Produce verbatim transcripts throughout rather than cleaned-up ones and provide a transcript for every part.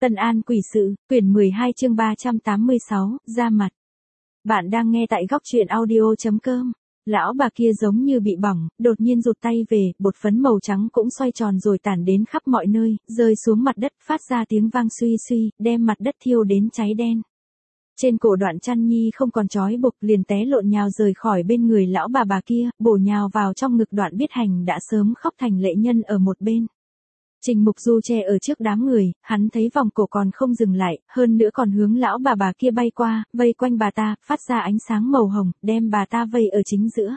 Tân An Quỷ Sự, quyển mười hai chương ba trăm tám mươi sáu, ra mặt. Bạn đang nghe tại góc truyện audio chấm com. Lão bà kia giống như bị bỏng, đột nhiên rụt tay về, bột phấn màu trắng cũng xoay tròn rồi tản đến khắp mọi nơi, rơi xuống mặt đất, phát ra tiếng vang suy suy, đem mặt đất thiêu đến cháy đen. Trên cổ Đoạn Chăn Nhi không còn trói buộc, liền té lộn nhào rời khỏi bên người lão bà bà kia, bổ nhào vào trong ngực Đoạn Biết Hành đã sớm khóc thành lệ nhân ở một bên. Trình Mục Du che ở trước đám người, hắn thấy vòng cổ còn không dừng lại, hơn nữa còn hướng lão bà bà kia bay qua, vây quanh bà ta, phát ra ánh sáng màu hồng, đem bà ta vây ở chính giữa.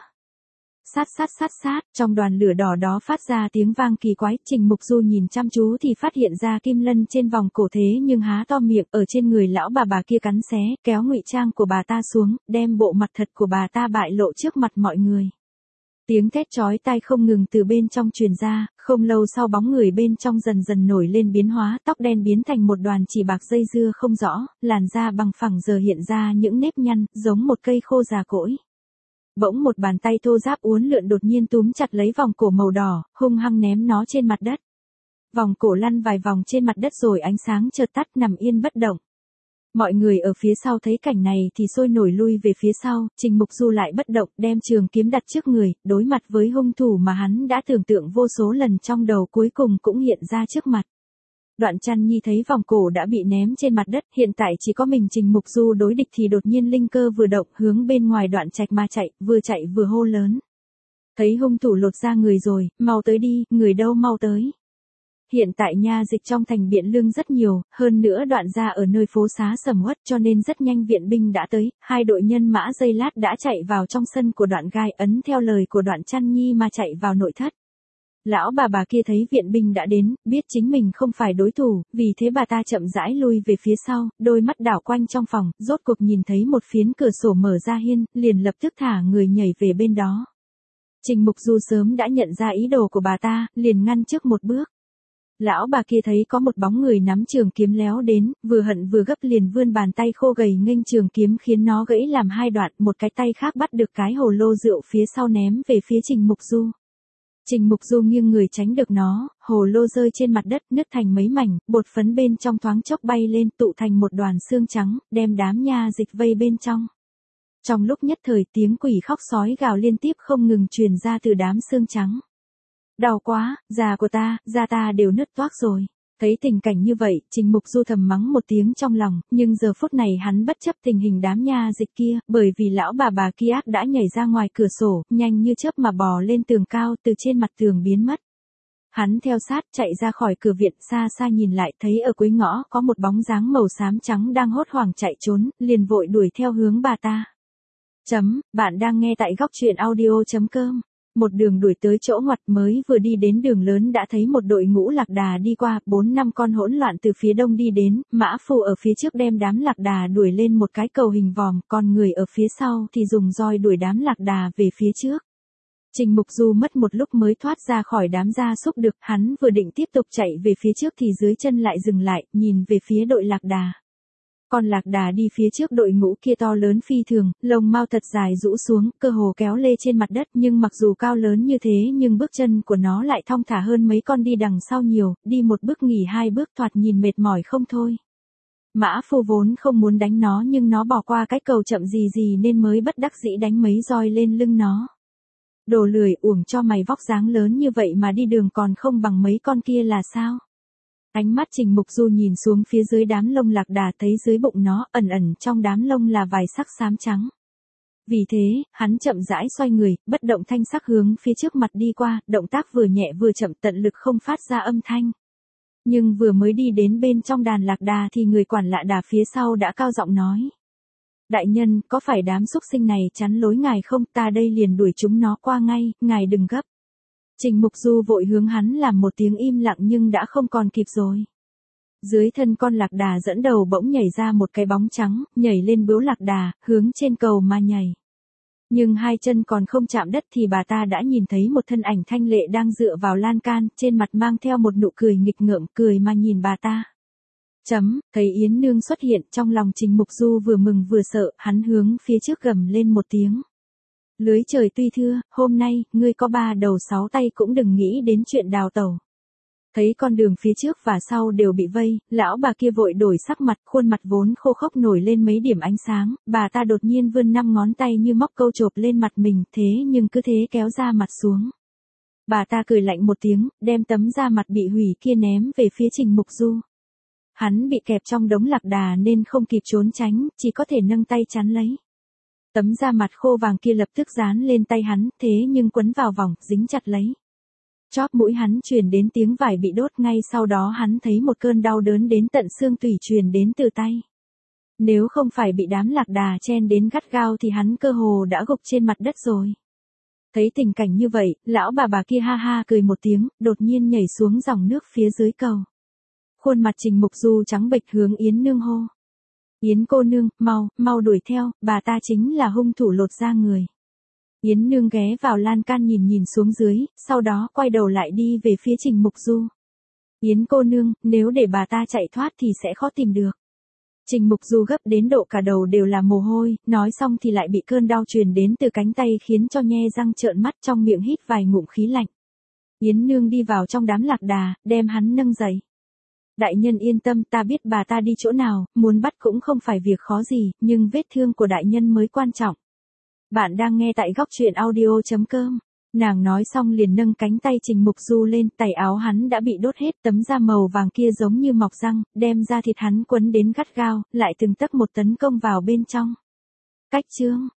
Sát sát sát sát, trong đoàn lửa đỏ đó phát ra tiếng vang kỳ quái, Trình Mục Du nhìn chăm chú thì phát hiện ra kim lân trên vòng cổ thế nhưng há to miệng ở trên người lão bà bà kia cắn xé, kéo ngụy trang của bà ta xuống, đem bộ mặt thật của bà ta bại lộ trước mặt mọi người. Tiếng thét chói tai không ngừng từ bên trong truyền ra, không lâu sau bóng người bên trong dần dần nổi lên biến hóa, tóc đen biến thành một đoàn chỉ bạc dây dưa không rõ, làn da bằng phẳng giờ hiện ra những nếp nhăn, giống một cây khô già cỗi. Bỗng một bàn tay thô ráp uốn lượn đột nhiên túm chặt lấy vòng cổ màu đỏ, hung hăng ném nó trên mặt đất. Vòng cổ lăn vài vòng trên mặt đất rồi ánh sáng chợt tắt, nằm yên bất động. Mọi người ở phía sau thấy cảnh này thì sôi nổi lui về phía sau, Trình Mục Du lại bất động, đem trường kiếm đặt trước người, đối mặt với hung thủ mà hắn đã tưởng tượng vô số lần trong đầu cuối cùng cũng hiện ra trước mặt. Đoạn Chăn Nhi thấy vòng cổ đã bị ném trên mặt đất, hiện tại chỉ có mình Trình Mục Du đối địch thì đột nhiên linh cơ vừa động, hướng bên ngoài Đoạn Trạch mà chạy, vừa chạy vừa hô lớn. Thấy hung thủ lột ra người rồi, mau tới đi, người đâu mau tới. Hiện tại nha dịch trong thành Biện Lương rất nhiều, hơn nữa Đoạn gia ở nơi phố xá sầm uất cho nên rất nhanh viện binh đã tới, hai đội nhân mã giây lát đã chạy vào trong sân của Đoạn Gai, ấn theo lời của Đoạn Chăn Nhi mà chạy vào nội thất. Lão bà bà kia thấy viện binh đã đến, biết chính mình không phải đối thủ, vì thế bà ta chậm rãi lui về phía sau, đôi mắt đảo quanh trong phòng, rốt cuộc nhìn thấy một phiến cửa sổ mở ra hiên, liền lập tức thả người nhảy về bên đó. Trình Mục Du sớm đã nhận ra ý đồ của bà ta, liền ngăn trước một bước. Lão bà kia thấy có một bóng người nắm trường kiếm léo đến, vừa hận vừa gấp liền vươn bàn tay khô gầy nghênh trường kiếm khiến nó gãy làm hai đoạn, một cái tay khác bắt được cái hồ lô rượu phía sau ném về phía Trình Mục Du. Trình Mục Du nghiêng người tránh được nó, hồ lô rơi trên mặt đất nứt thành mấy mảnh, bột phấn bên trong thoáng chốc bay lên tụ thành một đoàn xương trắng, đem đám nha dịch vây bên trong. Trong lúc nhất thời tiếng quỷ khóc sói gào liên tiếp không ngừng truyền ra từ đám xương trắng. Đau quá, da của ta, da ta đều nứt toác rồi. Thấy tình cảnh như vậy, Trình Mục Du thầm mắng một tiếng trong lòng, nhưng giờ phút này hắn bất chấp tình hình đám nha dịch kia, bởi vì lão bà bà kia ác đã nhảy ra ngoài cửa sổ, nhanh như chớp mà bò lên tường cao, từ trên mặt tường biến mất. Hắn theo sát, chạy ra khỏi cửa viện, xa xa nhìn lại, thấy ở cuối ngõ có một bóng dáng màu xám trắng đang hốt hoảng chạy trốn, liền vội đuổi theo hướng bà ta. Chấm, bạn đang nghe tại góc truyện audio chấm com. Một đường đuổi tới chỗ ngoặt, mới vừa đi đến đường lớn đã thấy một đội ngũ lạc đà đi qua, bốn năm con hỗn loạn từ phía đông đi đến, mã phu ở phía trước đem đám lạc đà đuổi lên một cái cầu hình vòm, còn người ở phía sau thì dùng roi đuổi đám lạc đà về phía trước. Trình Mục Du mất một lúc mới thoát ra khỏi đám gia súc được, hắn vừa định tiếp tục chạy về phía trước thì dưới chân lại dừng lại, nhìn về phía đội lạc đà. Con lạc đà đi phía trước đội ngũ kia to lớn phi thường, lông mao thật dài rũ xuống, cơ hồ kéo lê trên mặt đất, nhưng mặc dù cao lớn như thế nhưng bước chân của nó lại thong thả hơn mấy con đi đằng sau nhiều, đi một bước nghỉ hai bước, thoạt nhìn mệt mỏi không thôi. Mã phu vốn không muốn đánh nó nhưng nó bỏ qua cái cầu chậm gì gì nên mới bất đắc dĩ đánh mấy roi lên lưng nó. Đồ lười, uổng cho mày vóc dáng lớn như vậy mà đi đường còn không bằng mấy con kia là sao? Ánh mắt Trình Mục Du nhìn xuống phía dưới đám lông lạc đà, thấy dưới bụng nó, ẩn ẩn trong đám lông là vài sắc xám trắng. Vì thế, hắn chậm rãi xoay người, bất động thanh sắc hướng phía trước mặt đi qua, động tác vừa nhẹ vừa chậm, tận lực không phát ra âm thanh. Nhưng vừa mới đi đến bên trong đàn lạc đà thì người quản lạ đà phía sau đã cao giọng nói. Đại nhân, có phải đám súc sinh này chắn lối ngài không, ta đây liền đuổi chúng nó qua ngay, ngài đừng gấp. Trình Mục Du vội hướng hắn làm một tiếng im lặng nhưng đã không còn kịp rồi. Dưới thân con lạc đà dẫn đầu bỗng nhảy ra một cái bóng trắng, nhảy lên bướu lạc đà, hướng trên cầu mà nhảy. Nhưng hai chân còn không chạm đất thì bà ta đã nhìn thấy một thân ảnh thanh lệ đang dựa vào lan can, trên mặt mang theo một nụ cười nghịch ngợm, cười mà nhìn bà ta. Chấm, thấy Yến Nương xuất hiện, trong lòng Trình Mục Du vừa mừng vừa sợ, hắn hướng phía trước gầm lên một tiếng. Lưới trời tuy thưa, hôm nay, ngươi có ba đầu sáu tay cũng đừng nghĩ đến chuyện đào tẩu. Thấy con đường phía trước và sau đều bị vây, lão bà kia vội đổi sắc mặt, khuôn mặt vốn khô khốc nổi lên mấy điểm ánh sáng, bà ta đột nhiên vươn năm ngón tay như móc câu chộp lên mặt mình, thế nhưng cứ thế kéo da mặt xuống. Bà ta cười lạnh một tiếng, đem tấm da mặt bị hủy kia ném về phía Trình Mục Du. Hắn bị kẹp trong đống lạc đà nên không kịp trốn tránh, chỉ có thể nâng tay chắn lấy. Tấm da mặt khô vàng kia lập tức dán lên tay hắn, thế nhưng quấn vào vòng, dính chặt lấy. Chóp mũi hắn truyền đến tiếng vải bị đốt, ngay sau đó hắn thấy một cơn đau đớn đến tận xương tủy truyền đến từ tay. Nếu không phải bị đám lạc đà chen đến gắt gao thì hắn cơ hồ đã gục trên mặt đất rồi. Thấy tình cảnh như vậy, lão bà bà kia ha ha cười một tiếng, đột nhiên nhảy xuống dòng nước phía dưới cầu. Khuôn mặt Trình Mục Du trắng bệch hướng Yến Nương hô. Yến cô nương, mau, mau đuổi theo, bà ta chính là hung thủ lột da người. Yến Nương ghé vào lan can nhìn nhìn xuống dưới, sau đó quay đầu lại đi về phía Trình Mục Du. Yến cô nương, nếu để bà ta chạy thoát thì sẽ khó tìm được. Trình Mục Du gấp đến độ cả đầu đều là mồ hôi, nói xong thì lại bị cơn đau truyền đến từ cánh tay khiến cho nhe răng trợn mắt, trong miệng hít vài ngụm khí lạnh. Yến Nương đi vào trong đám lạc đà, đem hắn nâng dậy. Đại nhân yên tâm, ta biết bà ta đi chỗ nào, muốn bắt cũng không phải việc khó gì, nhưng vết thương của đại nhân mới quan trọng. Bạn đang nghe tại góc truyện audio chấm com. Nàng nói xong liền nâng cánh tay Trình Mục Du lên, tay áo hắn đã bị đốt hết, tấm da màu vàng kia giống như mọc răng, đem da thịt hắn quấn đến gắt gao, lại từng tấc một tấn công vào bên trong. Cách chương